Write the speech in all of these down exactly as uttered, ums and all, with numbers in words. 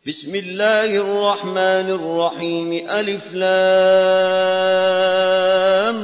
بسم الله الرحمن الرحيم ألف لام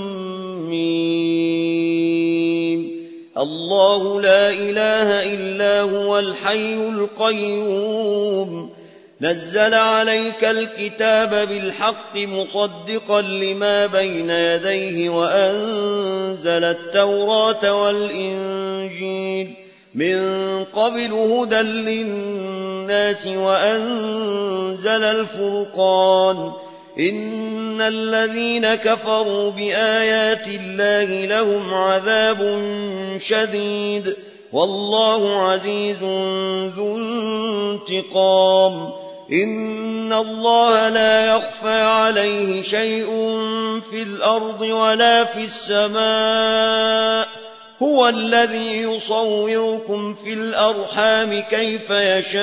ميم الله لا إله إلا هو الحي القيوم نزل عليك الكتاب بالحق مصدقا لما بين يديه وأنزل التوراة والإنجيل من قبل هدى للناس وأنزل الفرقان إن الذين كفروا بآيات الله لهم عذاب شديد والله عزيز ذو انتقام إن الله لا يخفى عليه شيء في الأرض ولا في السماء هو الذي يصوركم في الأرحام كيف يشاء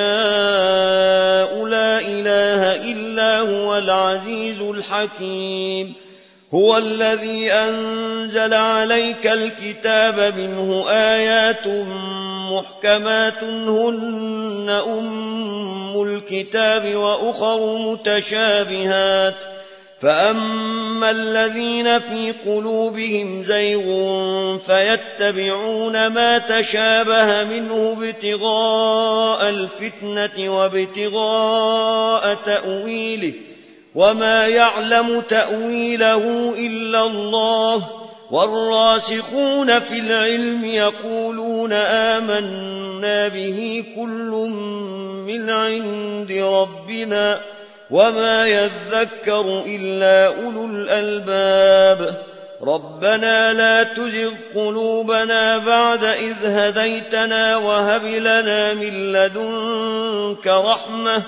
لا إله إلا هو العزيز الحكيم هو الذي أنزل عليك الكتاب منه آيات محكمات هن أم الكتاب وأخر متشابهات فأما الذين في قلوبهم زيغ فيتبعون ما تشابه منه ابتغاء الفتنة وابتغاء تأويله وما يعلم تأويله إلا الله والراسخون في العلم يقولون آمنا به كل من عند ربنا وما يذكر إلا أولو الألباب ربنا لا تزغ قلوبنا بعد إذ هديتنا وهب لنا من لدنك رحمة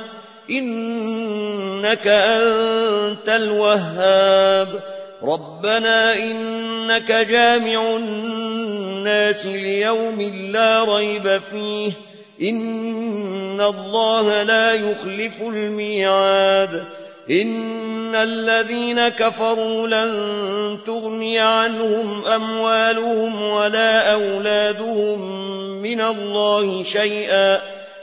إنك أنت الوهاب ربنا إنك جامع الناس ليوم لا ريب فيه إن الله لا يخلف الميعاد إن الذين كفروا لن تغني عنهم أموالهم ولا أولادهم من الله شيئا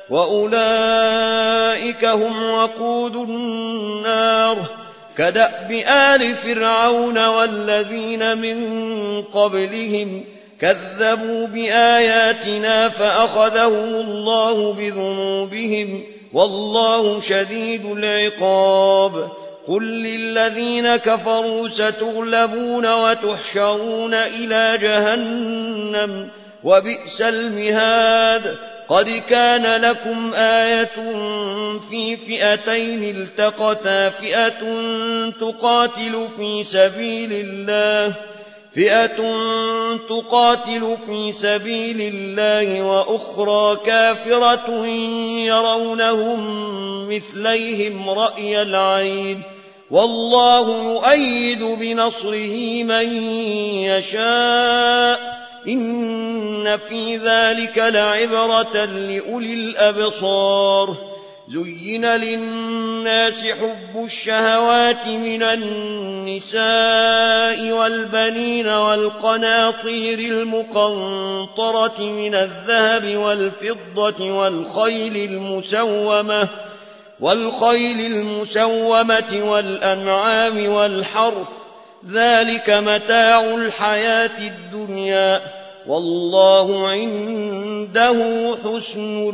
وأولئك هم وقود النار كدأب آل فرعون والذين من قبلهم كذبوا بآياتنا فأخذهم الله بذنوبهم والله شديد العقاب قل للذين كفروا ستغلبون وتحشرون إلى جهنم وبئس المهاد قد كان لكم آية في فئتين التقتا فئة تقاتل في سبيل الله فئة تقاتل في سبيل الله وأخرى كافرة يرونهم مثليهم رأي العين والله يؤيد بنصره من يشاء إن في ذلك لعبرة لأولي الأبصار زين للناس حب الشهوات من النساء والبنين والقناطير المقنطرة من الذهب والفضة والخيل المسومة والخيل المسومة والأنعام والحرث ذلك متاع الحياة الدنيا والله عنده حسن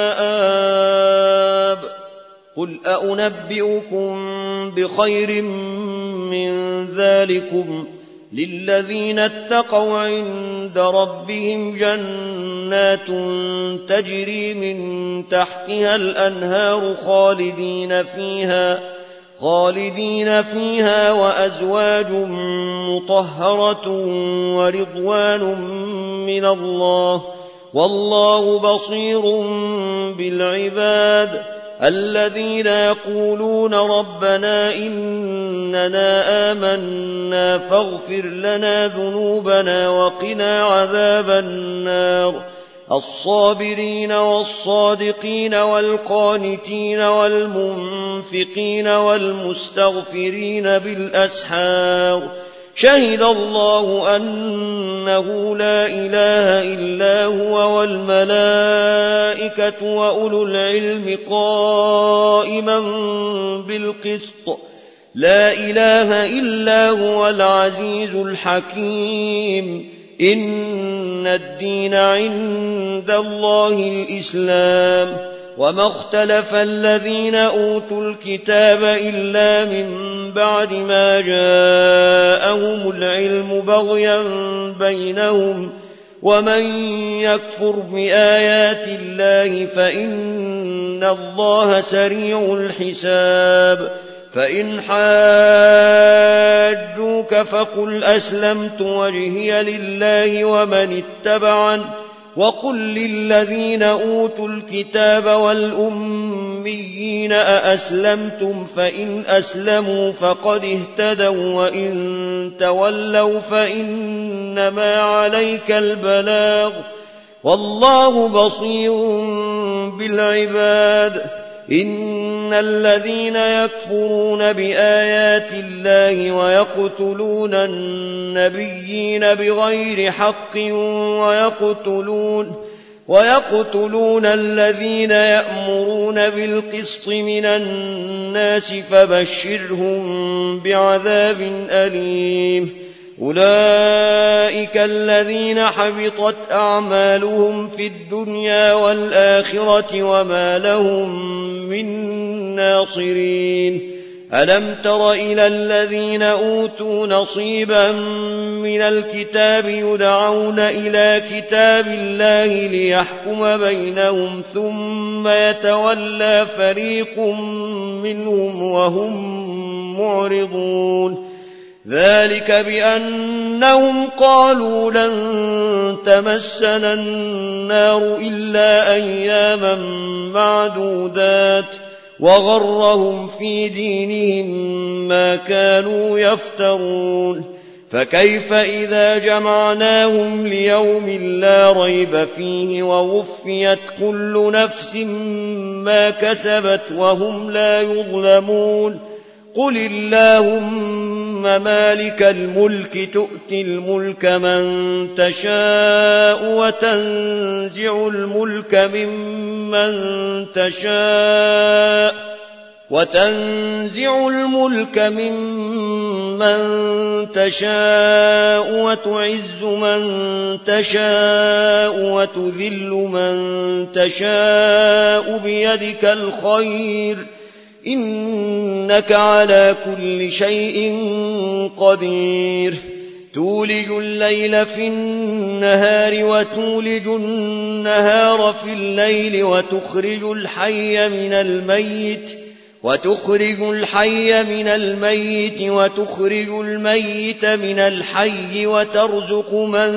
المآب قل أنبئكم بخير من ذلكم للذين اتقوا عند ربهم جنات تجري من تحتها الأنهار خالدين فيها خالدين فيها وأزواج مطهرة ورضوان من الله والله بصير بالعباد الذين يقولون ربنا إننا آمنا فاغفر لنا ذنوبنا وقنا عذاب النار الصابرين والصادقين والقانتين والمنفقين والمستغفرين بالأسحار شهد الله أنه لا إله إلا هو والملائكة وأولو العلم قائما بالقسط لا إله إلا هو العزيز الحكيم إن الدين عند الله الإسلام وما اختلف الذين أوتوا الكتاب إلا من بعد ما جاءهم العلم بغيا بينهم ومن يكفر بآيات الله فإن الله سريع الحساب فإن حاجوك فقل أسلمت وجهي لله ومن اتبعن وقل للذين أوتوا الكتاب والأميين أأسلمتم فإن أسلموا فقد اهتدوا وإن تولوا فإنما عليك البلاغ والله بصير بالعباد إن الذين يكفرون بآيات الله ويقتلون النبيين بغير حق ويقتلون, ويقتلون الذين يأمرون بالقسط من الناس فبشرهم بعذاب أليم أولئك الذين حبطت أعمالهم في الدنيا والآخرة وما لهم من ناصرين ألم تر إلى الذين أوتوا نصيبا من الكتاب يدعون إلى كتاب الله ليحكم بينهم ثم يتولى فريق منهم وهم معرضون ذلك بأنهم قالوا لن تمسنا النار إلا أياما معدودات وغرهم في دينهم ما كانوا يفترون فكيف إذا جمعناهم ليوم لا ريب فيه ووفيت كل نفس ما كسبت وهم لا يظلمون قل اللهم مالك الملك تؤتي الملك من تشاء وتنزع الملك ممن تشاء وتنزع الملك ممن تشاء وتعز من تشاء وتذل من تشاء بيدك الخير إنك على كل شيء قدير تولج الليل في النهار وتولج النهار في الليل وتخرج الحي من الميت وتخرج الحي من الميت وتخرج الميت من الحي وترزق من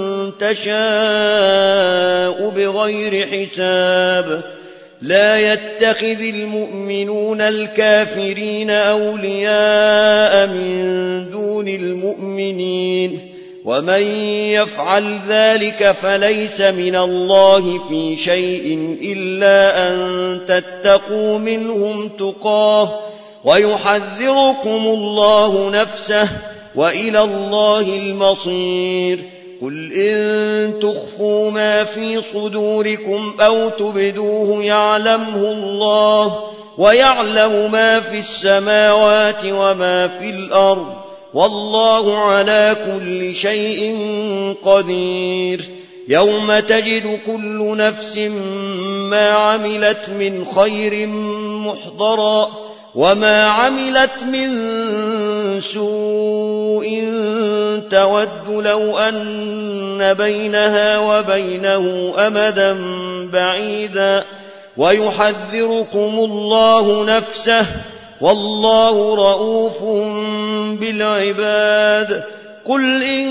تشاء بغير حساب لا يتخذ المؤمنون الكافرين أولياء من دون المؤمنين ومن يفعل ذلك فليس من الله في شيء إلا أن تتقوا منهم تقاه ويحذركم الله نفسه وإلى الله المصير قل إن تخفوا ما في صدوركم أو تبدوه يعلمه الله ويعلم ما في السماوات وما في الأرض والله على كل شيء قدير يوم تجد كل نفس ما عملت من خير محضرا وما عملت من سوء تود لو أن بينها وبينه أمدا بعيدا ويحذركم الله نفسه والله رؤوف بالعباد قل إن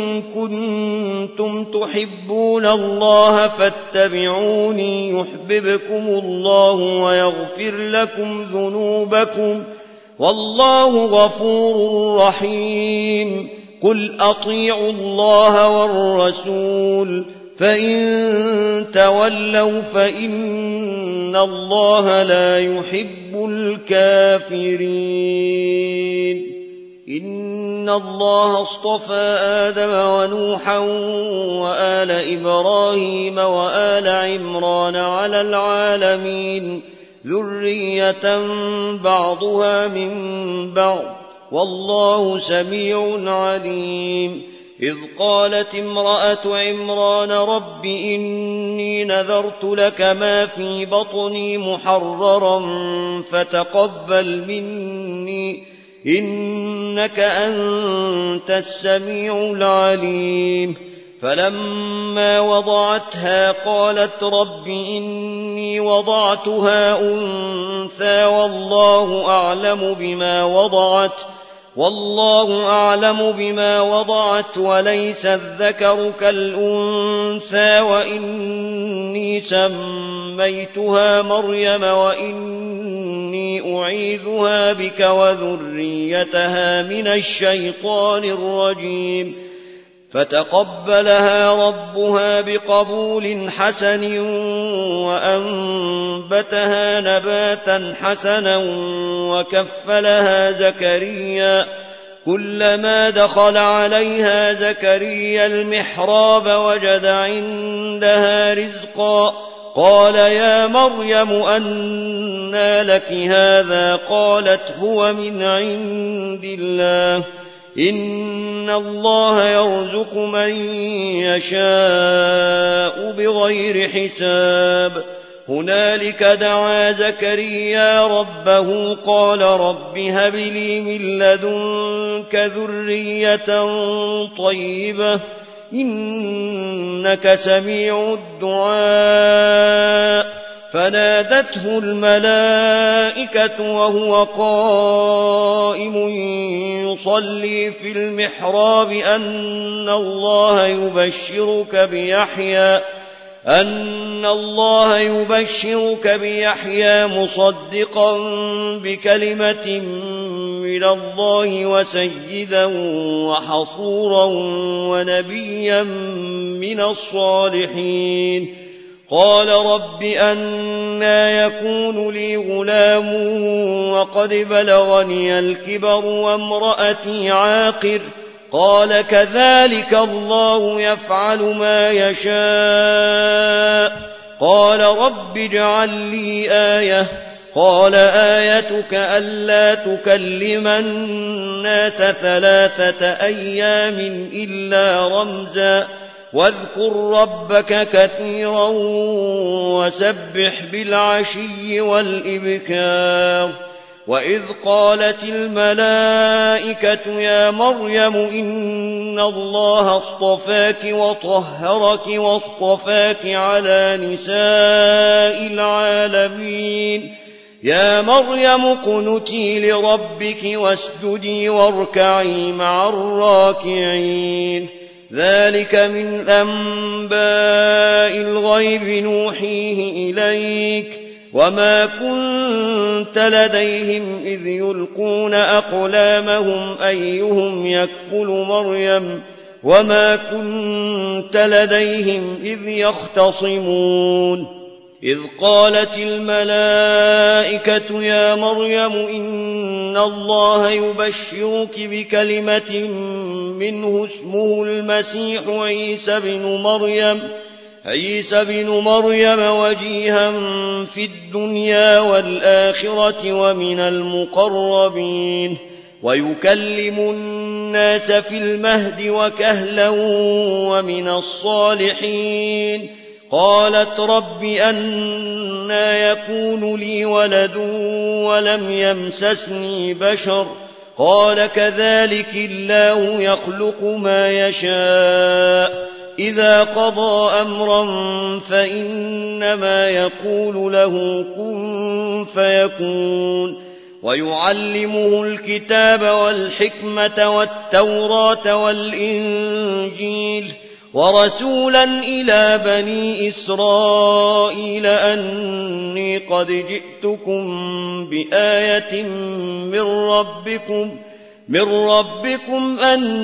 كنتم تحبون الله فاتبعوني يحببكم الله ويغفر لكم ذنوبكم والله غفور رحيم قل أطيعوا الله والرسول فإن تولوا فإن الله لا يحب الكافرين إن الله اصطفى آدم ونوحا وآل إبراهيم وآل عمران على العالمين ذرية بعضها من بعض والله سميع عليم. إذ قالت امرأة عمران رب إني نذرت لك ما في بطني محررا فتقبل مني إنك أنت السميع العليم. فلما وضعتها قالت رب إني وضعتها أنثى والله أعلم بما وضعت والله أعلم بما وضعت وليس الذكر كالأنثى وإني سميتها مريم وإني أعيذها بك وذريتها من الشيطان الرجيم. فتقبلها ربها بقبول حسن وأنبتها نباتا حسنا وكفلها زكريا. كلما دخل عليها زكريا المحراب وجد عندها رزقا قال يا مريم أنى لك هذا قالت هو من عند الله إن الله يرزق من يشاء بغير حساب. هنالك دعا زكريا ربه قال رب هب لي من لدنك ذرية طيبة إنك سميع الدعاء. فنادته الملائكة وهو قائم يصلي في المحراب أن الله يبشرك بيحيى أن الله يبشرك بيحيى مصدقا بكلمة من الله وسيدا وحصورا ونبيا من الصالحين. قال رب أنى يكون لي غلام وقد بلغني الكبر وامرأتي عاقر قال كذلك الله يفعل ما يشاء. قال رب اجعل لي آية قال آيتك ألا تكلم الناس ثلاثة أيام إلا رمزا واذكر ربك كثيرا وسبح بالعشي والإبكار. وإذ قالت الملائكة يا مريم إن الله اصطفاك وطهرك واصطفاك على نساء العالمين يا مريم اقنتي لربك واسجدي واركعي مع الراكعين. ذلك من أنباء الغيب نوحيه إليك وما كنت لديهم إذ يلقون أقلامهم أيهم يكفل مريم وما كنت لديهم إذ يختصمون. إذ قالت الملائكة يا مريم إن الله يبشرك بكلمة منه اسمه المسيح عيسى بن مريم عيسى بن مريم وجيها في الدنيا والآخرة ومن المقربين ويكلم الناس في المهد وكهلا ومن الصالحين. قالت رب أنى يكون لي ولد ولم يمسسني بشر قال كذلك الله يخلق ما يشاء إذا قضى أمرا فإنما يقول له كن فيكون. ويعلمه الكتاب والحكمة والتوراة والإنجيل ورسولا إلى بني إسرائيل أني قد جئتكم بآية من ربكم من ربكم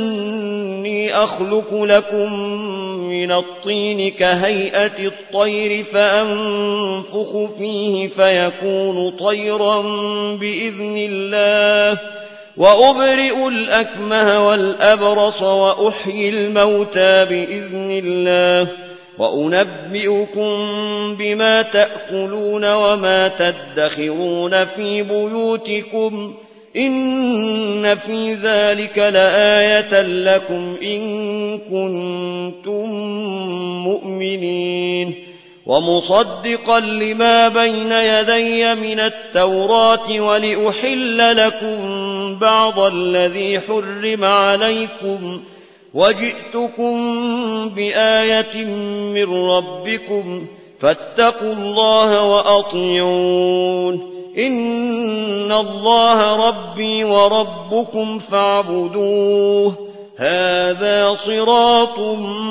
أني أخلق لكم من الطين كهيئة الطير فأنفخ فيه فيكون طيرا بإذن الله وأبرئ الأكمه والأبرص وأحيي الموتى بإذن الله وأنبئكم بما تأكلون وما تدخرون في بيوتكم إن في ذلك لآية لكم إن كنتم مؤمنين ومصدقا لما بين يدي من التوراة ولأحل لكم بعض الذي حرم عليكم وجئتكم بآية من ربكم فاتقوا الله وأطيعون إن الله ربي وربكم فاعبدوه هذا صراط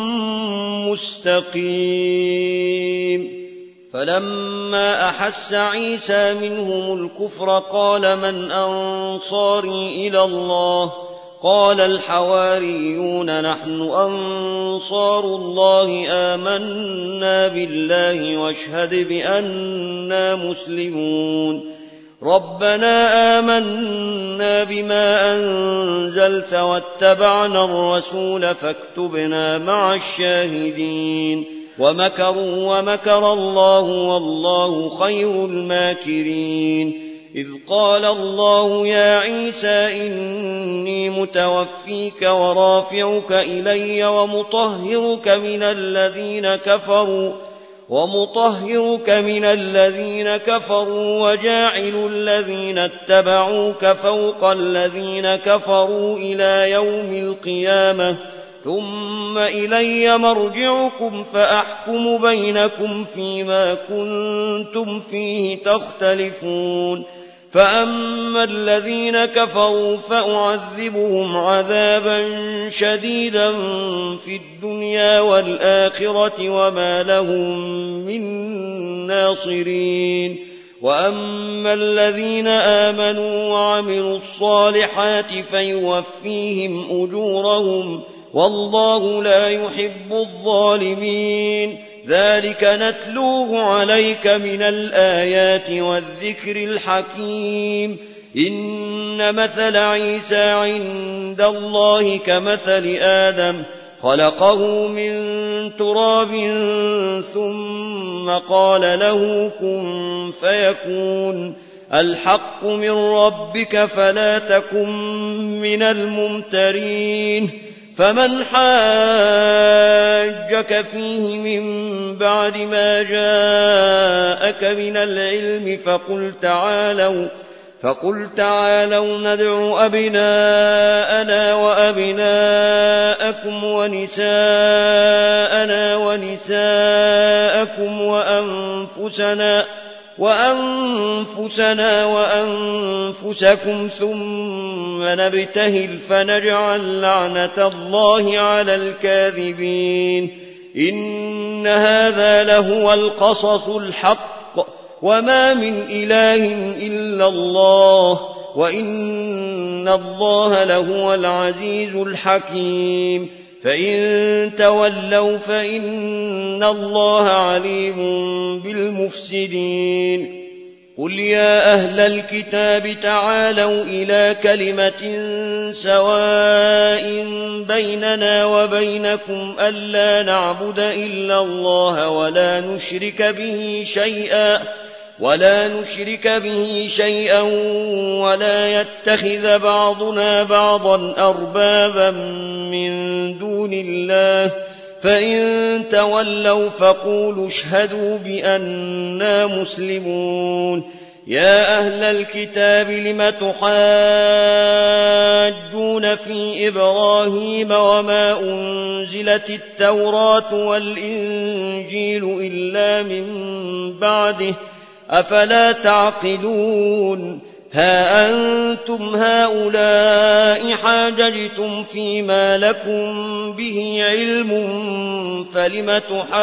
مستقيم. فلما أحس عيسى منهم الكفر قال من أنصاري إلى الله قال الحواريون نحن أنصار الله آمنا بالله واشهد بأننا مسلمون ربنا آمنا بما أنزلت واتبعنا الرسول فاكتبنا مع الشاهدين ومكروا ومكر الله والله خير الماكرين. إذ قال الله يا عيسى إني متوفيك ورافعك إلي ومطهرك من الذين كفروا ومطهرك من الذين كفروا وجاعل الذين اتبعوك فوق الذين كفروا إلى يوم القيامة ثم إلي مرجعكم فأحكم بينكم فيما كنتم فيه تختلفون فأما الذين كفروا فأعذبهم عذابا شديدا في الدنيا والآخرة وما لهم من ناصرين وأما الذين آمنوا وعملوا الصالحات فيوفيهم أجورهم والله لا يحب الظالمين. ذلك نتلوه عليك من الآيات والذكر الحكيم. إن مثل عيسى عند الله كمثل آدم خلقه من تراب ثم قال له كن فيكون الحق من ربك فلا تكن من الممترين. فمن حاجك فيه من بعد ما جاءك من العلم فقل تعالوا فقل تعالوا ندع أبناءنا وأبناءكم ونساءنا ونساءكم وأنفسنا وأنفسنا وأنفسكم ثم نبتهل فنجعل لعنة الله على الكاذبين. إن هذا لهو القصص الحق وما من إله إلا الله وإن الله لهو العزيز الحكيم. فإن تولوا فإن الله عليم بالمفسدين. قل يا أهل الكتاب تعالوا إلى كلمة سواء بيننا وبينكم ألا نعبد إلا الله ولا نشرك به شيئا ولا نشرك به شيئا ولا يتخذ بعضنا بعضا أربابا من دون الله فإن تولوا فقولوا اشهدوا بأننا مسلمون. يا أهل الكتاب لم تحاجون في إبراهيم وما أنزلت التوراة والإنجيل إلا من بعده أفلا تعقلون. ها أنتم هؤلاء حاججتم فيما لكم به علم فلم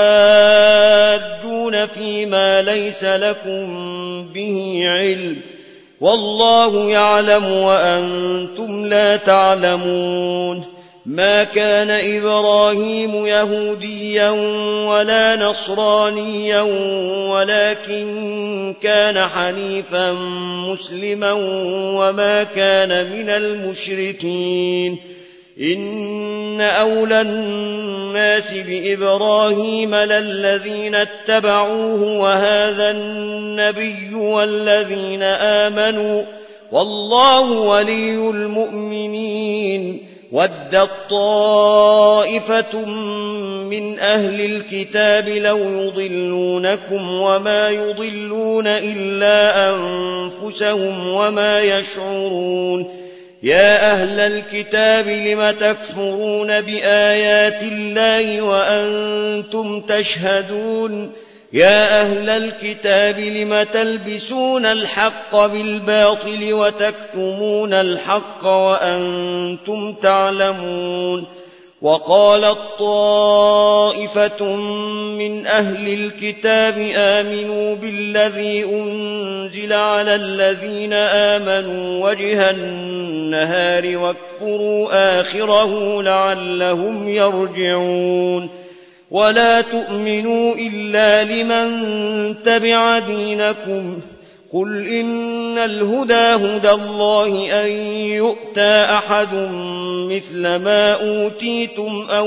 تحاجون فيما ليس لكم به علم والله يعلم وأنتم لا تعلمون. ما كان إبراهيم يهوديا ولا نصرانيا ولكن كان حنيفا مسلما وما كان من المشركين إن أولى الناس بإبراهيم للذين اتبعوه وهذا النبي والذين آمنوا والله ولي المؤمنين ودت طائفة من أهل الكتاب لو يضلونكم وما يضلون إلا أنفسهم وما يشعرون يا أهل الكتاب لم تكفرون بآيات الله وأنتم تشهدون يا أهل الكتاب لم تلبسون الحق بالباطل وتكتمون الحق وأنتم تعلمون وقالت طائفة من أهل الكتاب آمنوا بالذي أنزل على الذين آمنوا وجه النهار واكفروا آخره لعلهم يرجعون ولا تؤمنوا إلا لمن تبع دينكم قل إن الهدى هدى الله أن يؤتى أحد مثل ما أوتيتم أو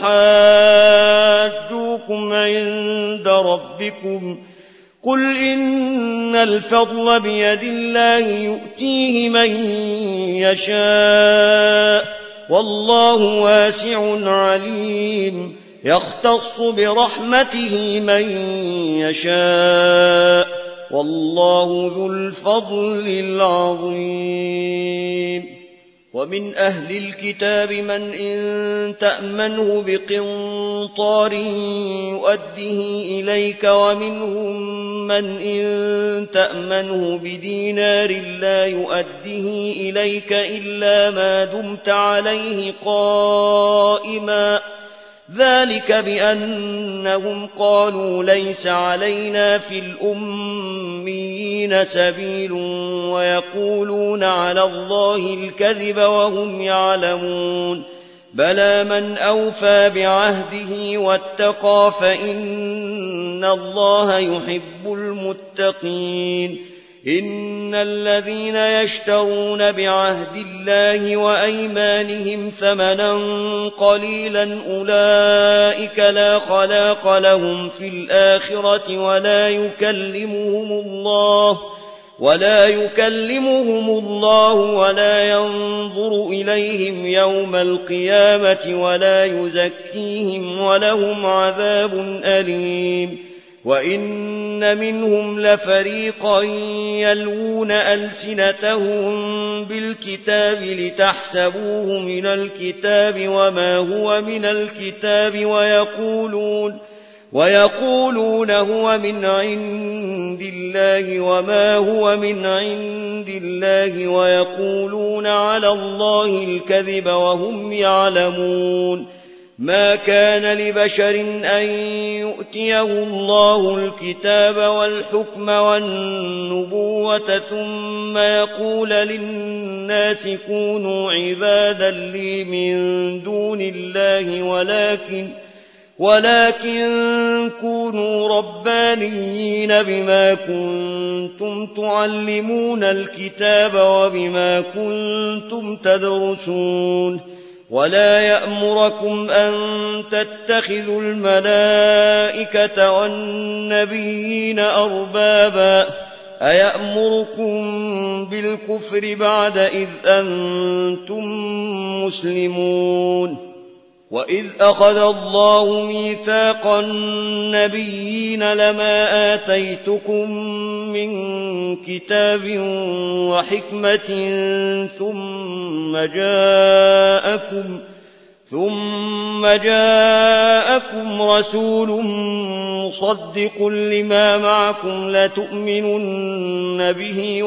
يحاجوكم عند ربكم قل إن الفضل بيد الله يؤتيه من يشاء والله واسع عليم يختص برحمته من يشاء والله ذو الفضل العظيم ومن أهل الكتاب من إن تأمنه بقنطار يؤده إليك ومنهم من إن تأمنه بدينار لا يؤده إليك إلا ما دمت عليه قائما ذلك بأنهم قالوا ليس علينا في الأميين سبيل ويقولون على الله الكذب وهم يعلمون بلى من أوفى بعهده واتقى فإن الله يحب المتقين إن الذين يشترون بعهد الله وأيمانهم ثمنا قليلا أولئك لا خلاق لهم في الآخرة ولا يكلمهم الله ولا يكلمهم الله ولا ينظر إليهم يوم القيامة ولا يزكيهم ولهم عذاب أليم وإن منهم لفريقا يلوون ألسنتهم بالكتاب لتحسبوه من الكتاب وما هو من الكتاب ويقولون ويقولون هو من عند الله وما هو من عند الله ويقولون على الله الكذب وهم يعلمون ما كان لبشر أن يؤتيه الله الكتاب والحكم والنبوة ثم يقول للناس كونوا عبادا لي من دون الله ولكن ولكن كونوا ربانيين بما كنتم تعلمون الكتاب وبما كنتم تدرسون ولا يأمركم أن تتخذوا الملائكة والنبيين أربابا أيأمركم بالكفر بعد إذ أنتم مسلمون وإذ أخذ الله ميثاق النبيين لما آتيتكم من كتاب وحكمة ثم جاءكم ثم جاءكم رسول مصدق لما معكم لتؤمنن به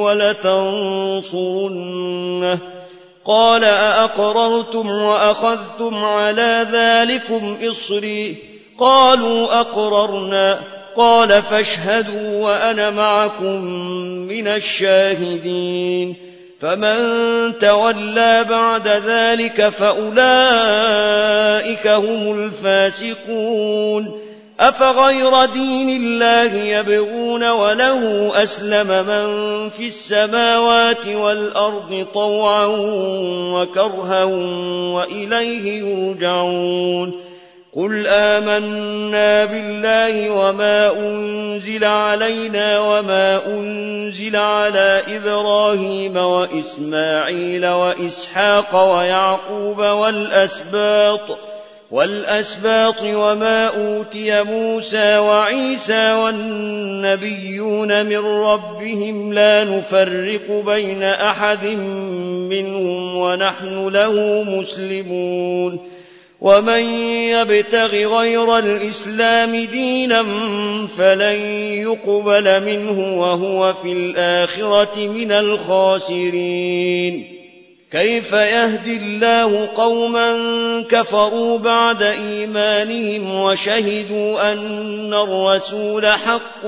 ولتنصرنه قال أأقررتم وأخذتم على ذلكم إصري قالوا أقررنا قال فاشهدوا وأنا معكم من الشاهدين فمن تولى بعد ذلك فأولئك هم الفاسقون أفغير دين الله يبغون وله أسلم من في السماوات والأرض طوعا وكرها وإليه يرجعون قل آمنا بالله وما أنزل علينا وما أنزل على إبراهيم وإسماعيل وإسحاق ويعقوب والأسباط والأسباط وما أوتي موسى وعيسى والنبيون من ربهم لا نفرق بين أحد منهم ونحن له مسلمون ومن يبتغ غير الإسلام دينا فلن يقبل منه وهو في الآخرة من الخاسرين كيف يهدي الله قوما كفروا بعد إيمانهم وشهدوا أن الرسول حق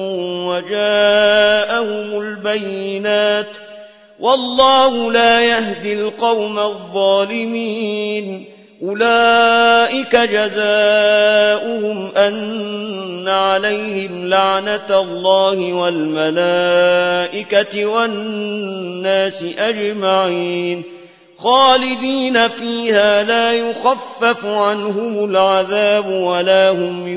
وجاءهم البينات والله لا يهدي القوم الظالمين أولئك جزاؤهم أن عليهم لعنة الله والملائكة والناس أجمعين خالدين فيها لا يخفف عنهم العذاب ولا هم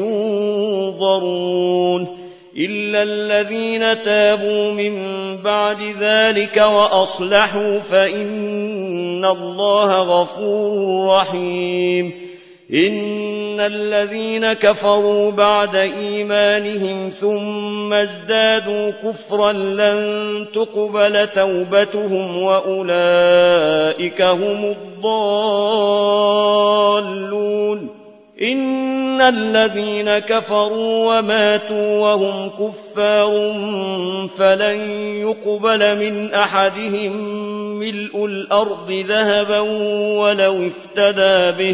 ينظرون إلا الذين تابوا من بعد ذلك وأصلحوا فإن الله غفور رحيم إن الذين كفروا بعد إيمانهم ثم ازدادوا كفرا لن تقبل توبتهم وأولئك هم الضالون إن الذين كفروا وماتوا وهم كفار فلن يقبل من أحدهم ملء الأرض ذهبا ولو افتدى به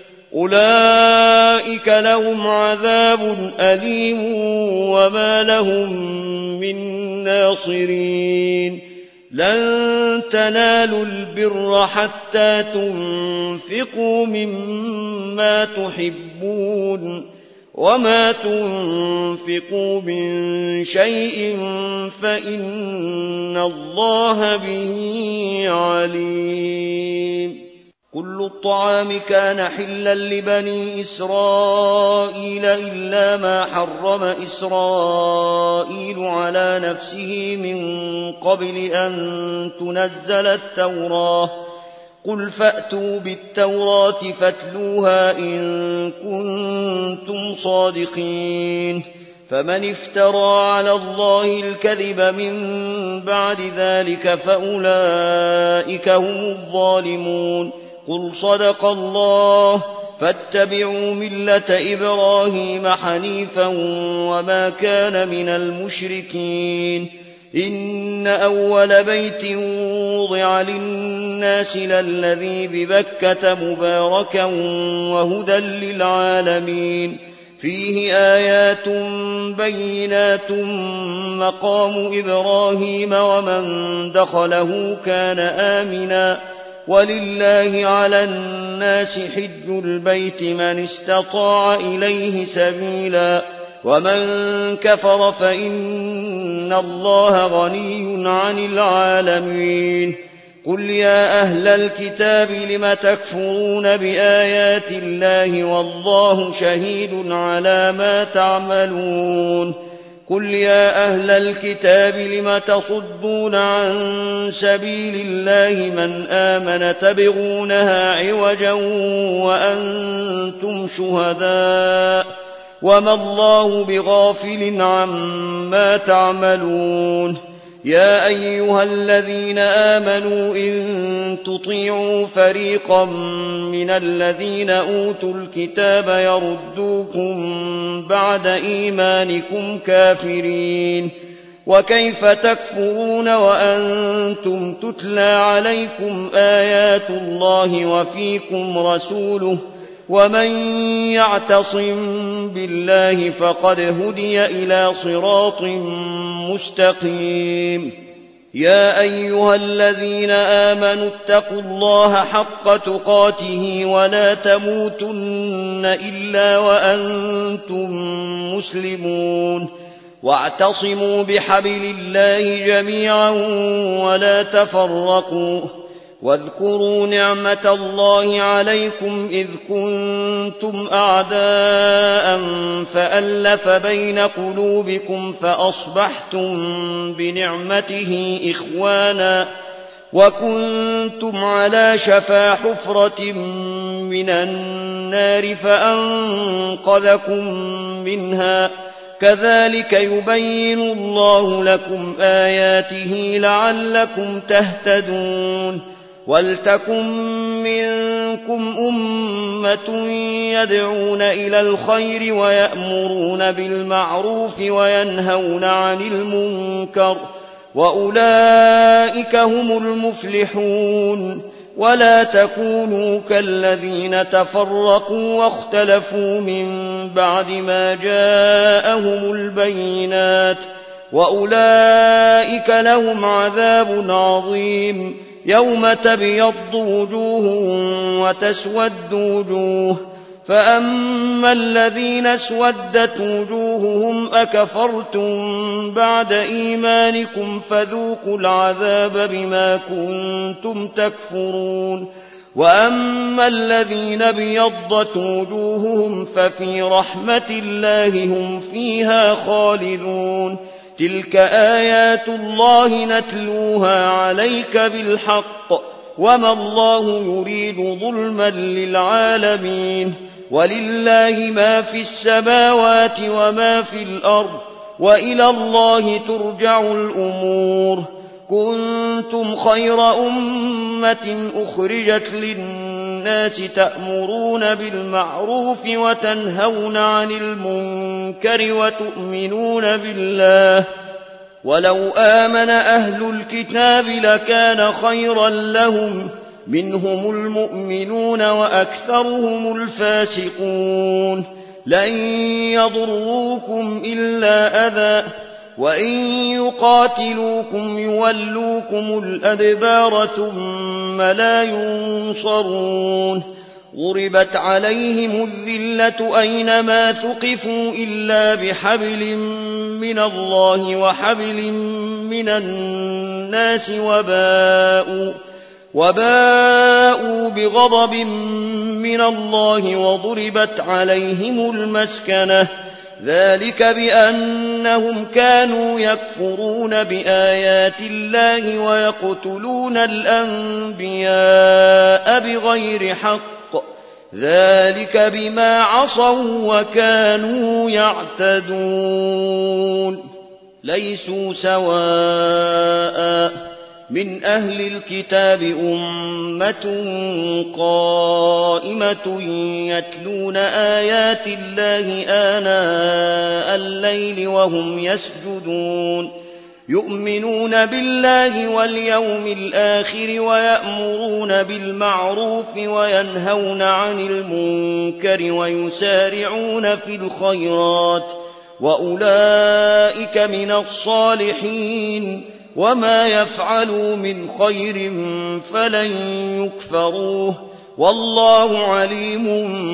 أولئك لهم عذاب أليم وما لهم من ناصرين لن تنالوا البر حتى تنفقوا مما تحبون وما تنفقوا من شيء فإن الله به عليم كل الطعام كان حلا لبني إسرائيل إلا ما حرم إسرائيل على نفسه من قبل أن تنزل التوراة قل فأتوا بالتوراة فاتلوها إن كنتم صادقين فمن افترى على الله الكذب من بعد ذلك فأولئك هم الظالمون قل صدق الله فاتبعوا ملة إبراهيم حنيفا وما كان من المشركين إن أول بيت وضع للناس للذي ببكة مباركا وهدى للعالمين فيه آيات بينات مقام إبراهيم ومن دخله كان آمنا ولله على الناس حج البيت من استطاع إليه سبيلا ومن كفر فإن الله غني عن العالمين قل يا أهل الكتاب لم تكفرون بآيات الله والله شهيد على ما تعملون قل يا أهل الكتاب لم تصدون عن سبيل الله من آمن تبغونها عوجا وأنتم شهداء وما الله بغافل عما تعملون يا أيها الذين آمنوا إن تطيعوا فريقا من الذين أوتوا الكتاب يردوكم بعد إيمانكم كافرين وكيف تكفرون وأنتم تتلى عليكم آيات الله وفيكم رسوله ومن يعتصم بالله فقد هدي إلى صراط مستقيم يا أيها الذين آمنوا اتقوا الله حق تقاته ولا تموتن إلا وأنتم مسلمون واعتصموا بحبل الله جميعا ولا تفرقوا واذكروا نعمة الله عليكم إذ كنتم أعداء فألف بين قلوبكم فأصبحتم بنعمته إخوانا وكنتم على شفا حفرة من النار فأنقذكم منها كذلك يبين الله لكم آياته لعلكم تهتدون ولتكن منكم أمة يدعون إلى الخير ويأمرون بالمعروف وينهون عن المنكر وأولئك هم المفلحون ولا تكونوا كالذين تفرقوا واختلفوا من بعد ما جاءهم البينات وأولئك لهم عذاب عظيم يوم تبيض وجوه وتسود وجوه فأما الذين اسودت وجوههم أكفرتم بعد إيمانكم فذوقوا العذاب بما كنتم تكفرون وأما الذين ابيضت وجوههم ففي رحمة الله هم فيها خالدون تلك آيات الله نتلوها عليك بالحق وما الله يريد ظلما للعالمين ولله ما في السماوات وما في الأرض وإلى الله ترجع الأمور كنتم خير أمة أخرجت للناس تأمرون بالمعروف وتنهون عن المنكر وتؤمنون بالله ولو آمن أهل الكتاب لكان خيرا لهم منهم المؤمنون وأكثرهم الفاسقون لن يضروكم إلا أذى وإن يقاتلوكم يولوكم الأدبار ثم لا ينصرون ضربت عليهم الذلة أينما ثقفوا إلا بحبل من الله وحبل من الناس وباءوا, وباءوا بغضب من الله وضربت عليهم المسكنة ذلك بأنهم كانوا يكفرون بآيات الله ويقتلون الأنبياء بغير حق ذلك بما عصوا وكانوا يعتدون ليسوا سواء من أهل الكتاب أمة قائمة يتلون آيات الله آناء الليل وهم يسجدون يؤمنون بالله واليوم الآخر ويأمرون بالمعروف وينهون عن المنكر ويسارعون في الخيرات وأولئك من الصالحين وما يفعلوا من خير فلن يكفروه والله عليم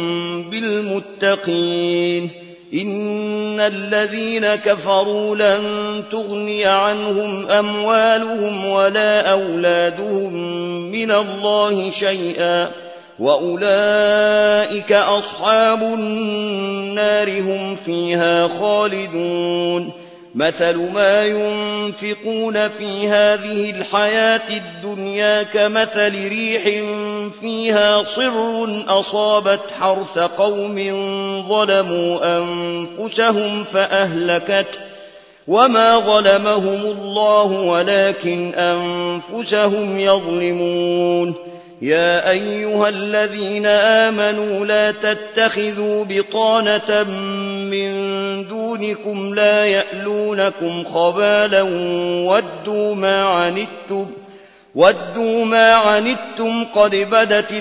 بالمتقين إن الذين كفروا لن تغني عنهم أموالهم ولا أولادهم من الله شيئا وأولئك أصحاب النار هم فيها خالدون مثل ما ينفقون في هذه الحياة الدنيا كمثل ريح فيها صر أصابت حرث قوم ظلموا أنفسهم فأهلكته وما ظلمهم الله ولكن أنفسهم يظلمون يا أيها الذين آمنوا لا تتخذوا بطانة من دونكم لا يألونكم خبالا ودوا ما عنتم ودوا ما عنتم قد بدت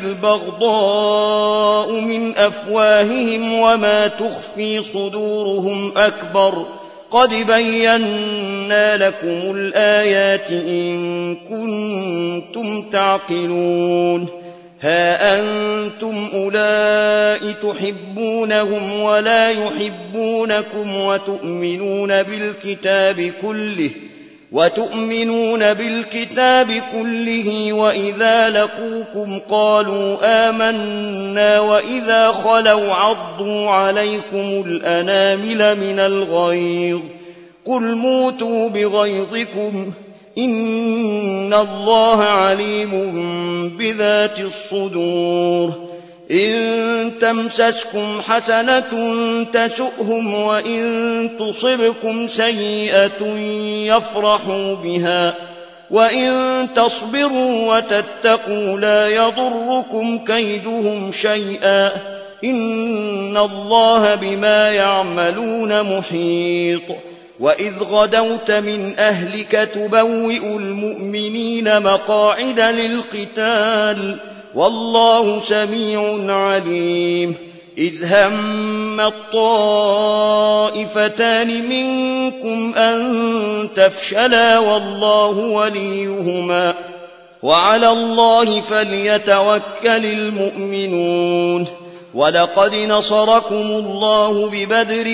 البغضاء من أفواههم وما تخفي صدورهم أكبر قد بينا لكم الآيات إن كنتم تعقلون ها أنتم أولئك تحبونهم ولا يحبونكم وتؤمنون بالكتاب كله وتؤمنون بالكتاب كله وإذا لقوكم قالوا آمنا وإذا خلوا عضوا عليكم الأنامل من الغيظ قل موتوا بغيظكم إن الله عليم بذات الصدور إن تمسسكم حسنة تسؤهم وإن تصبكم سيئة يفرحوا بها وإن تصبروا وتتقوا لا يضركم كيدهم شيئا إن الله بما يعملون محيط وإذ غدوت من أهلك تبوئ المؤمنين مقاعد للقتال والله سميع عليم إذ هم الطائفتان منكم أن تفشلا والله وليهما وعلى الله فليتوكل المؤمنون ولقد نصركم الله ببدر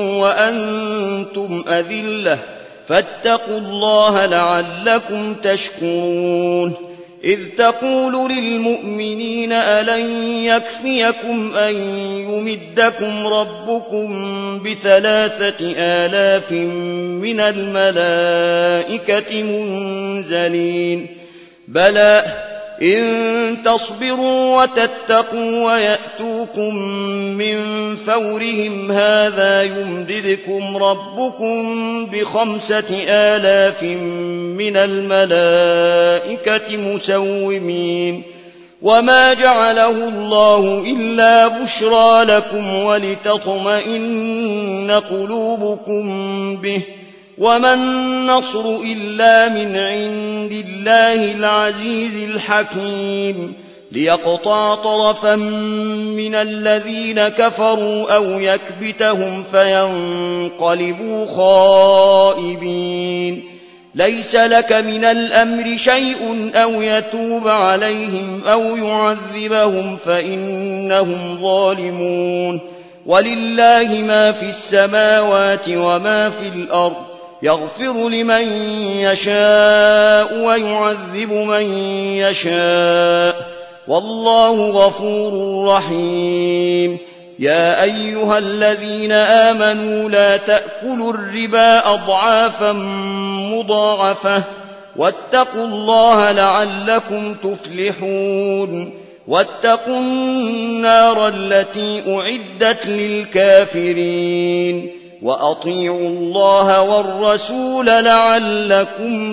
وأنتم أذلة فاتقوا الله لعلكم تشكرون إذ تقول للمؤمنين ألن يكفيكم أن يمدكم ربكم بثلاثة آلاف من الملائكة منزلين بلى إن تصبروا وتتقوا ويأتوكم من فورهم هذا يمددكم ربكم بخمسة آلاف من الملائكة مسومين وما جعله الله إلا بشرى لكم ولتطمئن قلوبكم به وما النصر إلا من عند الله العزيز الحكيم ليقطع طرفا من الذين كفروا أو يكبتهم فينقلبوا خائبين ليس لك من الأمر شيء أو يتوب عليهم أو يعذبهم فإنهم ظالمون ولله ما في السماوات وما في الأرض يغفر لمن يشاء ويعذب من يشاء والله غفور رحيم يا أيها الذين آمنوا لا تأكلوا الربا أضعافا مضاعفة واتقوا الله لعلكم تفلحون واتقوا النار التي أعدت للكافرين وأطيعوا الله والرسول لعلكم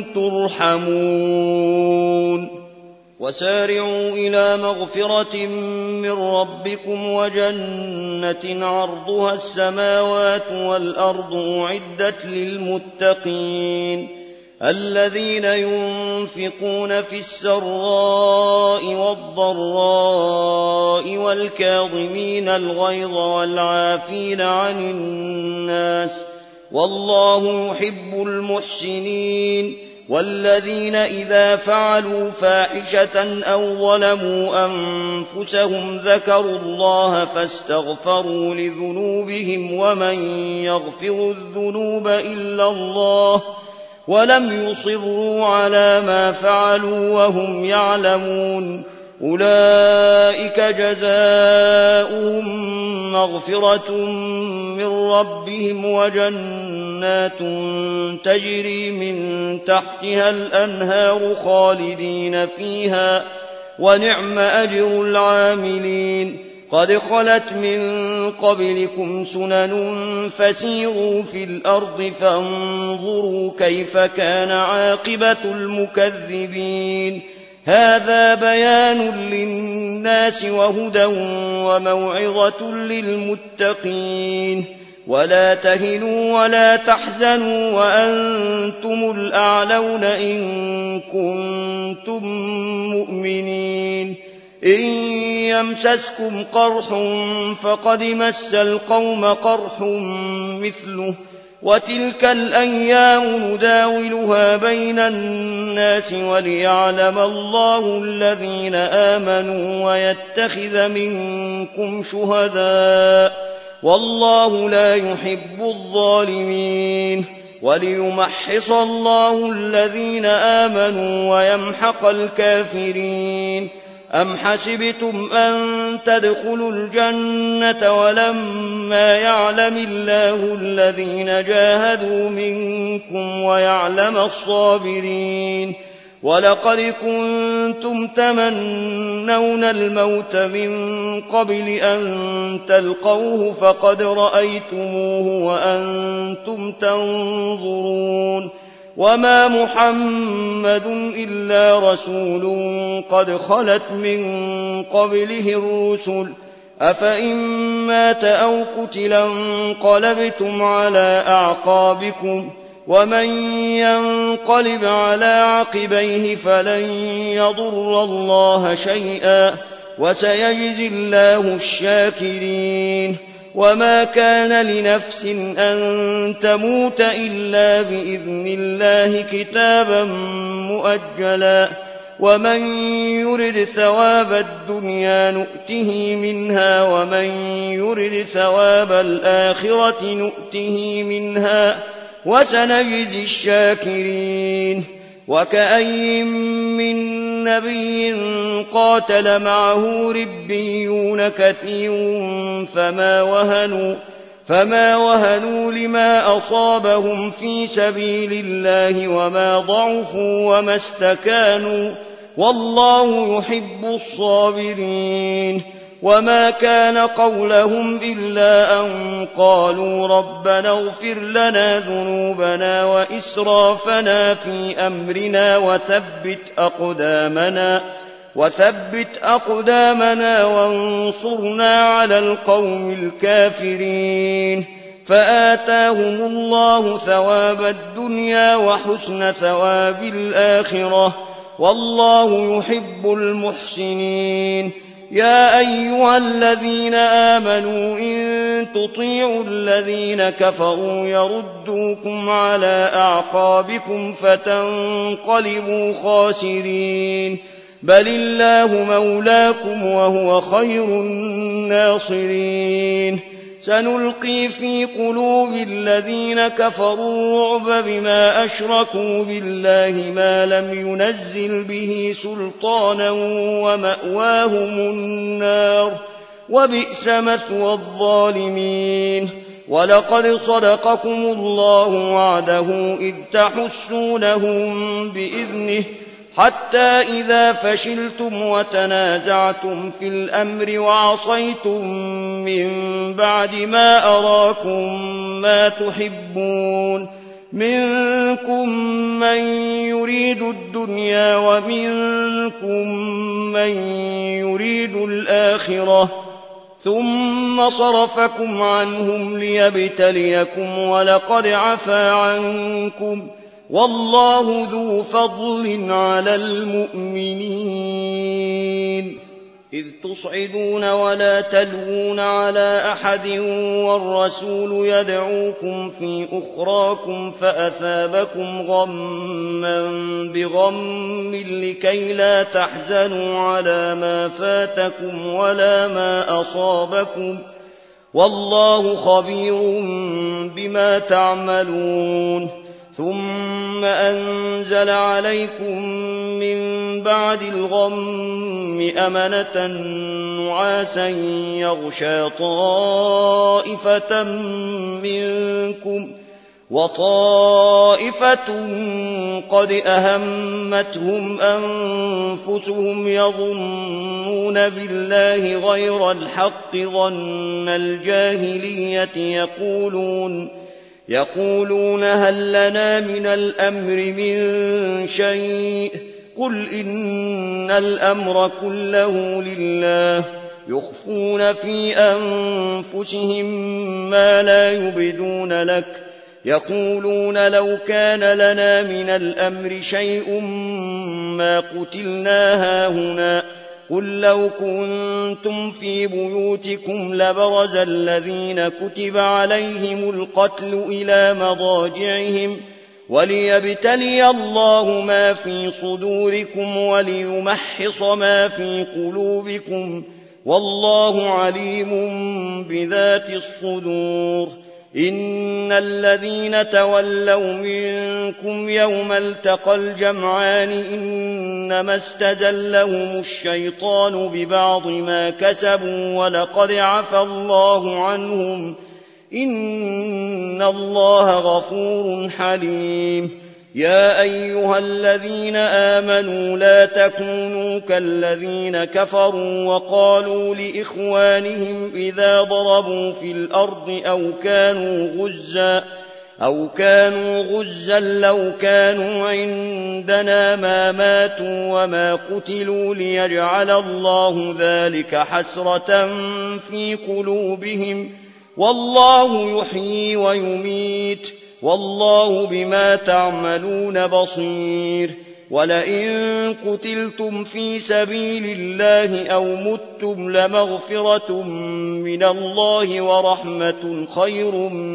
ترحمون وسارعوا إلى مغفرة من ربكم وجنة عرضها السماوات والأرض أعدت للمتقين الذين ينفقون في السراء والضراء والكاظمين الغيظ والعافين عن الناس والله يحب المحسنين والذين إذا فعلوا فاحشة أو ظلموا أنفسهم ذكروا الله فاستغفروا لذنوبهم ومن يغفر الذنوب إلا الله ولم يصروا على ما فعلوا وهم يعلمون أولئك جزاؤهم مغفرة من ربهم وجنات تجري من تحتها الأنهار خالدين فيها ونعم أجر العاملين قد خلت من قبلكم سنن فسيروا في الأرض فانظروا كيف كان عاقبة المكذبين هذا بيان للناس وهدى وموعظة للمتقين ولا تهنوا ولا تحزنوا وأنتم الأعلون إن كنتم مؤمنين إن يمسسكم قرح فقد مس القوم قرح مثله وتلك الأيام نداولها بين الناس وليعلم الله الذين آمنوا ويتخذ منكم شهداء والله لا يحب الظالمين وليمحص الله الذين آمنوا ويمحق الكافرين. أم حسبتم أن تدخلوا الجنة ولما يعلم الله الذين جاهدوا منكم ويعلم الصابرين ولقد كنتم تمنون الموت من قبل أن تلقوه فقد رأيتموه وأنتم تنظرون وما محمد إلا رسول قد خلت من قبله الرسل أفإن مات أو قتلا انقلبتم على أعقابكم ومن ينقلب على عقبيه فلن يضر الله شيئا وسيجزي الله الشاكرين. وما كان لنفس أن تموت إلا بإذن الله كتابا مؤجلا ومن يرد ثواب الدنيا نؤته منها ومن يرد ثواب الآخرة نؤته منها وسنجزي الشاكرين. وكأي من نبي قاتل معه ربيون كثير فما وهنوا, فما وهنوا لما أصابهم في سبيل الله وما ضعفوا وما استكانوا والله يحب الصابرين. وما كان قولهم إلا أن قالوا ربنا اغفر لنا ذنوبنا وإسرافنا في أمرنا وثبت أقدامنا, وثبت أقدامنا وانصرنا على القوم الكافرين. فآتاهم الله ثواب الدنيا وحسن ثواب الآخرة والله يحب المحسنين. يا أيها الذين آمنوا إن تطيعوا الذين كفروا يردوكم على أعقابكم فتنقلبوا خاسرين بل الله مولاكم وهو خير الناصرين. سنلقي في قلوب الذين كفروا الرعب بما أشركوا بالله ما لم ينزل به سلطانا ومأواهم النار وبئس مثوى الظالمين. ولقد صدقكم الله وعده إذ تحسونهم بإذنه حتى إذا فشلتم وتنازعتم في الأمر وعصيتم من بعد ما أراكم ما تحبون منكم من يريد الدنيا ومنكم من يريد الآخرة ثم صرفكم عنهم ليبتليكم ولقد عفا عنكم والله ذو فضل على المؤمنين. إذ تصعدون ولا تلوون على أحد والرسول يدعوكم في أخراكم فأثابكم غما بغم لكي لا تحزنوا على ما فاتكم ولا ما أصابكم والله خبير بما تعملون. ثم أنزل عليكم من بعد الغم أمنة نعاسا يغشى طائفة منكم وطائفة قد أهمتهم أنفسهم يظنون بالله غير الحق ظن الجاهلية يقولون يقولون هل لنا من الأمر من شيء قل إن الأمر كله لله يخفون في أنفسهم ما لا يبدون لك يقولون لو كان لنا من الأمر شيء ما قتلنا هاهنا قل لو كنتم في بيوتكم لبرز الذين كتب عليهم القتل إلى مضاجعهم وليبتلي الله ما في صدوركم وليمحص ما في قلوبكم والله عليم بذات الصدور. إن الذين تولوا منكم يوم التقى الجمعان إنما استزلهم الشيطان ببعض ما كسبوا ولقد عفى الله عنهم إن الله غفور حليم. يا أيها الذين آمنوا لا تكونوا كالذين كفروا وقالوا لإخوانهم إذا ضربوا في الأرض أو كانوا غزا أو كانوا غزا لو كانوا عندنا ما ماتوا وما قتلوا ليجعل الله ذلك حسرة في قلوبهم والله يحيي ويميت والله بما تعملون بصير. ولئن قتلتم في سبيل الله أو متم لمغفرة من الله ورحمة خير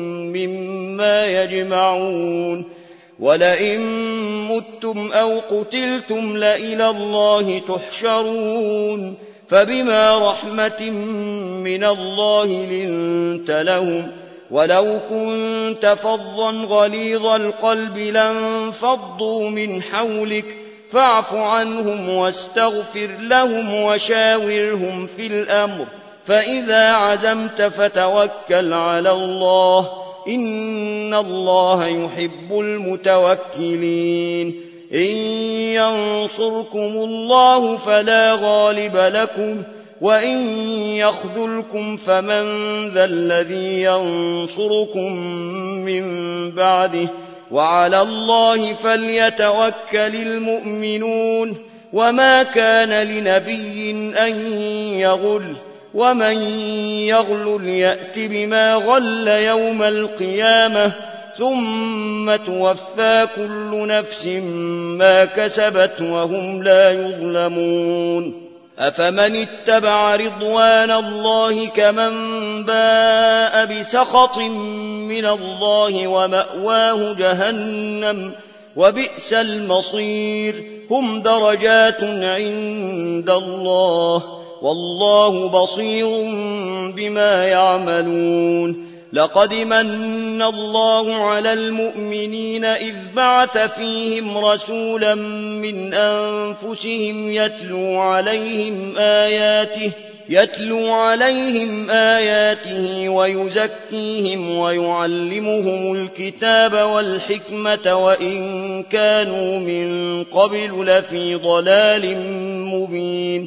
مما يجمعون. ولئن متم أو قتلتم لإلى الله تحشرون. فبما رحمة من الله لنت لهم ولو كنت فظا غليظ القلب لانفضوا من حولك فاعف عنهم واستغفر لهم وشاورهم في الأمر فإذا عزمت فتوكل على الله إن الله يحب المتوكلين. إن ينصركم الله فلا غالب لكم وإن يخذلكم فمن ذا الذي ينصركم من بعده وعلى الله فليتوكل المؤمنون. وما كان لنبي أن يغل ومن يغل يأت بما غل يوم القيامة ثم توفى كل نفس ما كسبت وهم لا يظلمون. أفمن اتبع رضوان الله كمن باء بسخط من الله ومأواه جهنم وبئس المصير. هم درجات عند الله والله بصير بما يعملون. لقد من الله على المؤمنين إذ بعث فيهم رسولا من أنفسهم يتلو عليهم آياته يتلو عليهم آياته ويزكيهم ويعلمهم الكتاب والحكمة وإن كانوا من قبل لفي ضلال مبين.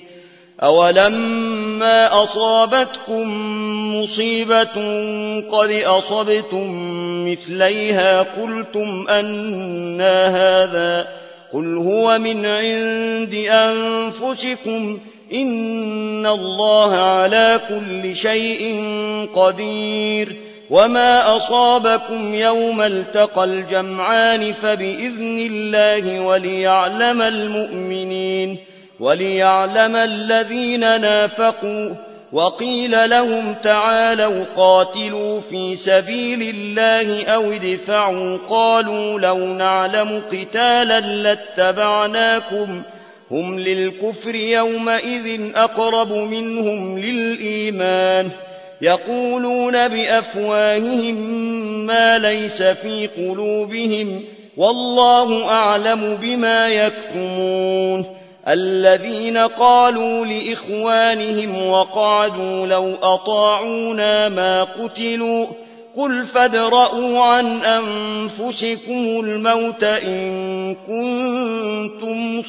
أولما أصابتكم مصيبة قد أصبتم مثليها قلتم أنى هذا قل هو من عند أنفسكم إن الله على كل شيء قدير. وما أصابكم يوم التقى الجمعان فبإذن الله وليعلم المؤمنين وليعلم الذين نافقوا. وقيل لهم تعالوا قاتلوا في سبيل الله أو ادفعوا قالوا لو نعلم قتالا لاتبعناكم هم للكفر يومئذ أقرب منهم للإيمان يقولون بأفواههم ما ليس في قلوبهم والله أعلم بما يكتمون. الذين قالوا لإخوانهم وقعدوا لو أطاعونا ما قتلوا قل فادرءوا عن أنفسكم الموت إن كنتم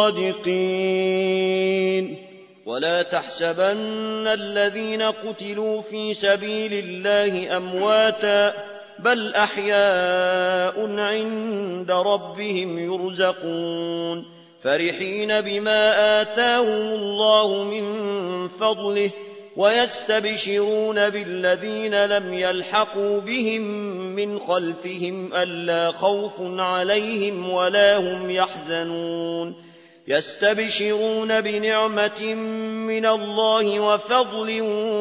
صادقين. ولا تحسبن الذين قتلوا في سبيل الله أمواتا بل أحياء عند ربهم يرزقون فرحين بما آتاهم الله من فضله ويستبشرون بالذين لم يلحقوا بهم من خلفهم ألا خوف عليهم ولا هم يحزنون. يستبشرون بنعمة من الله وفضل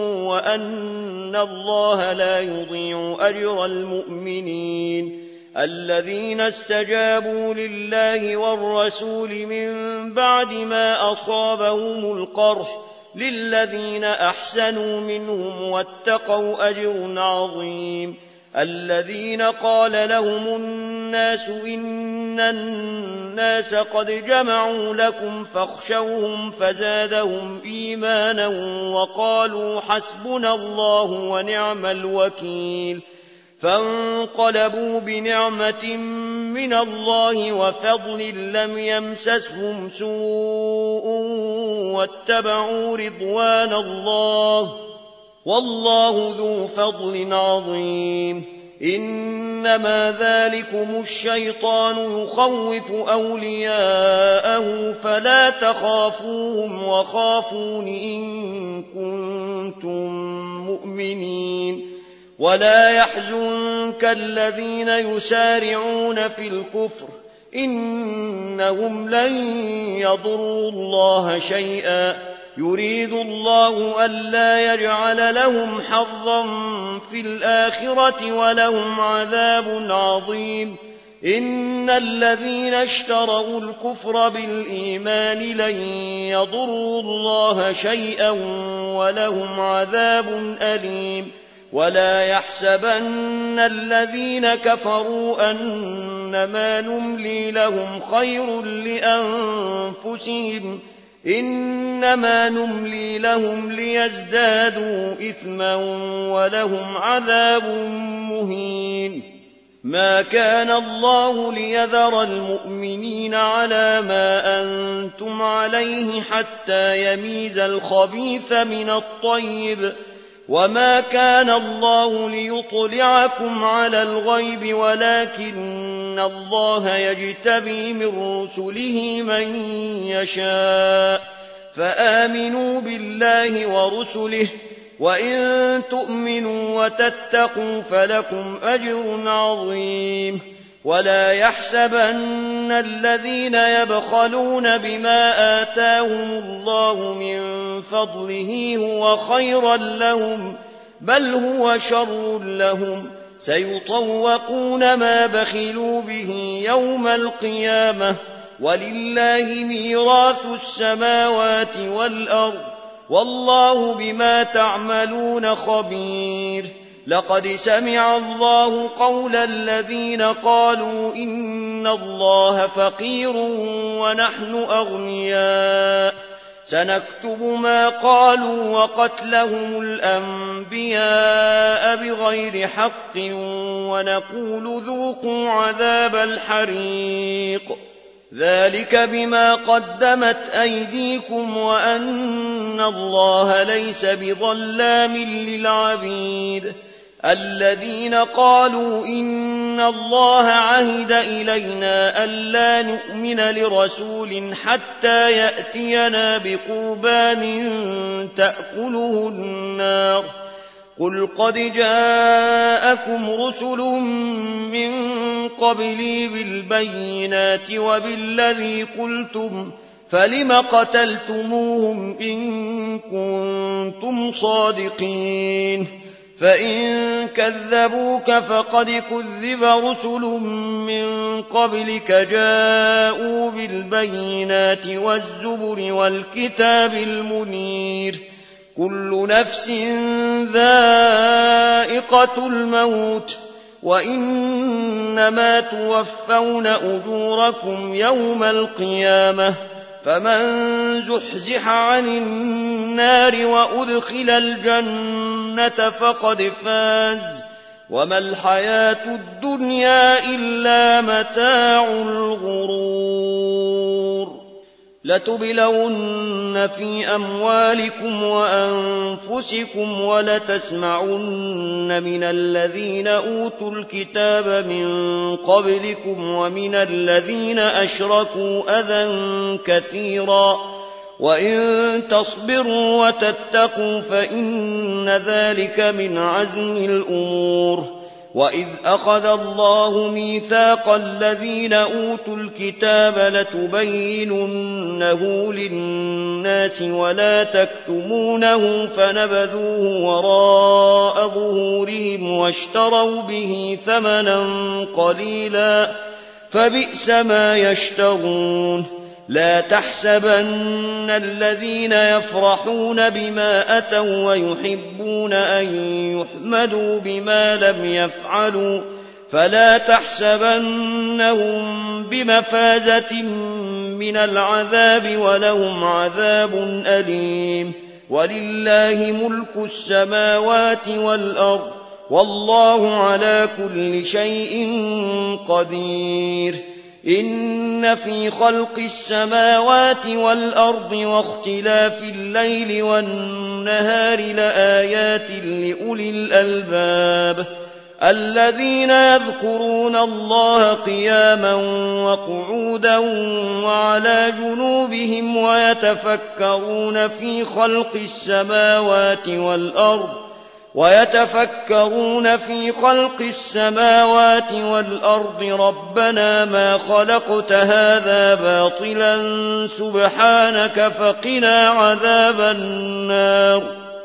وأن الله لا يضيع أجر المؤمنين الذين استجابوا لله والرسول من بعد ما أصابهم القرح للذين أحسنوا منهم واتقوا أجر عظيم الذين قال لهم الناس إن الناس قد جمعوا لكم فاخشوهم فزادهم إيمانا وقالوا حسبنا الله ونعم الوكيل فانقلبوا بنعمة من الله وفضل لم يمسسهم سوء واتبعوا رضوان الله والله ذو فضل عظيم إنما ذلكم الشيطان يخوف أولياءه فلا تخافوهم وخافون إن كنتم مؤمنين ولا يحزنك الذين يسارعون في الكفر إنهم لن يضروا الله شيئا يريد الله ألا يجعل لهم حظا في الآخرة ولهم عذاب عظيم إن الذين اشتروا الكفر بالإيمان لن يضروا الله شيئا ولهم عذاب أليم ولا يحسبن الذين كفروا أنما نملي لهم خير لأنفسهم إنما نملي لهم ليزدادوا إثما ولهم عذاب مهين ما كان الله ليذر المؤمنين على ما أنتم عليه حتى يميز الخبيث من الطيب وما كان الله ليطلعكم على الغيب ولكن الله يجتبي من رسله من يشاء فآمنوا بالله ورسله وإن تؤمنوا وتتقوا فلكم أجر عظيم ولا يحسبن الذين يبخلون بما آتاهم الله من فضله هو خيرا لهم بل هو شر لهم سيطوقون ما بخلوا به يوم القيامة ولله ميراث السماوات والأرض والله بما تعملون خبير لقد سمع الله قول الذين قالوا إن الله فقير ونحن أغنياء سنكتب ما قالوا وقتلهم الأنبياء بغير حق ونقول ذوقوا عذاب الحريق ذلك بما قدمت أيديكم وأن الله ليس بظلام للعبيد الذين قالوا إن الله عهد إلينا ألا نؤمن لرسول حتى يأتينا بقربان تأكله النار قل قد جاءكم رسل من قبلي بالبينات وبالذي قلتم فلم قتلتموهم إن كنتم صادقين فإن كذبوك فقد كذب رسل من قبلك جاءوا بالبينات والزبر والكتاب المنير كل نفس ذائقة الموت وإنما توفون أجوركم يوم القيامة فمن زحزح عن النار وأدخل الجنة فقد فاز وما الحياة الدنيا إلا متاع الغرور لتبلون في أموالكم وأنفسكم ولتسمعن من الذين أوتوا الكتاب من قبلكم ومن الذين أشركوا أذى كثيرا وإن تصبروا وتتقوا فإن ذلك من عزم الأمور وإذ أخذ الله ميثاق الذين أوتوا الكتاب لتبيننه للناس ولا تكتمونه فنبذوه وراء ظهورهم واشتروا به ثمنا قليلا فبئس ما يشترون لا تحسبن الذين يفرحون بما أتوا ويحبون أن يحمدوا بما لم يفعلوا فلا تحسبنهم بمفازة من العذاب ولهم عذاب أليم ولله ملك السماوات والأرض والله على كل شيء قدير إن في خلق السماوات والأرض واختلاف الليل والنهار لآيات لأولي الألباب الذين يذكرون الله قياما وقعودا وعلى جنوبهم ويتفكرون في خلق السماوات والأرض ويتفكرون في خلق السماوات والأرض ربنا ما خلقت هذا باطلا سبحانك فقنا عذاب النار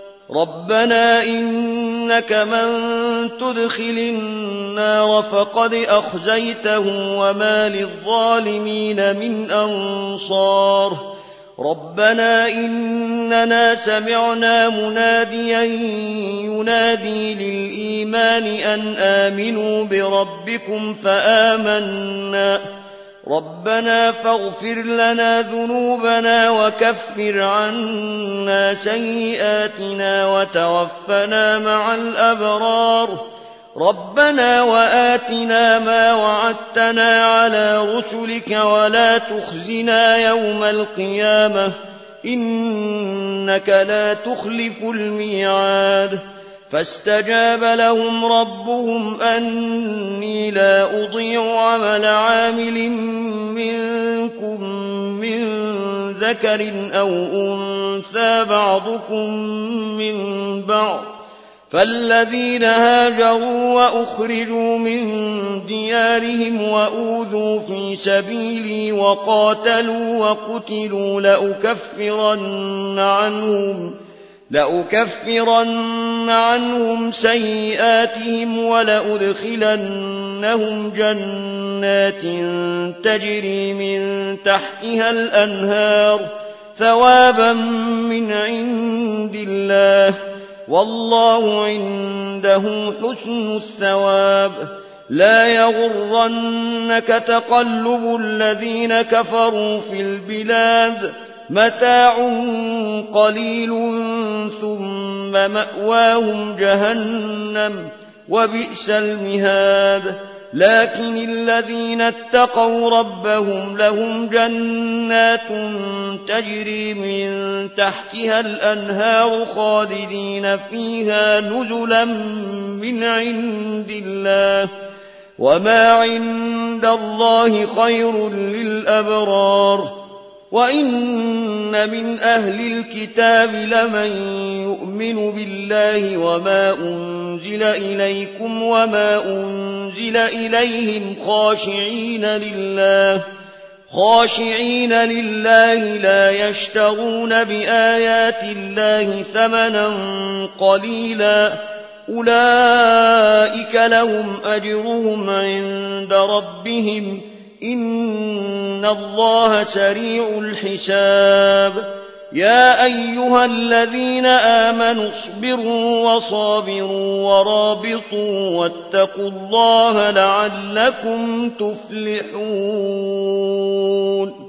ربنا إنك من تدخل النار فقد أخزيته وما للظالمين من أنصار ربنا إننا سمعنا مناديا ينادي للإيمان أن آمنوا بربكم فآمنا ربنا فاغفر لنا ذنوبنا وكفر عنا سيئاتنا وتوفنا مع الأبرار ربنا وآتنا ما وعدتنا على رسلك ولا تخزنا يوم القيامة إنك لا تخلف الميعاد فاستجاب لهم ربهم أني لا أضيع عمل عامل منكم من ذكر أو أنثى بعضكم من بعض فالذين هاجروا وأخرجوا من ديارهم وأوذوا في سبيلي وقاتلوا وقتلوا لأكفرن عنهم لأكفرن عنهم سيئاتهم ولأدخلنهم جنات تجري من تحتها الأنهار ثوابا من عند الله والله عنده حسن الثواب لا يغرنك تقلب الذين كفروا في البلاد متاع قليل ثم مأواهم جهنم وبئس المهاد لكن الذين اتقوا ربهم لهم جنات تجري من تحتها الأنهار خالدين فيها نزلا من عند الله وما عند الله خير للأبرار وإن من أهل الكتاب لمن يؤمن بالله وما أنزل إليكم وما أنزل إليهم خاشعين لله خاشعين لله لا يشترون بآيات الله ثمنا قليلا أولئك لهم أجرهم عند ربهم إن الله سريع الحساب يا أيها الذين آمنوا اصبروا وصابروا ورابطوا واتقوا الله لعلكم تفلحون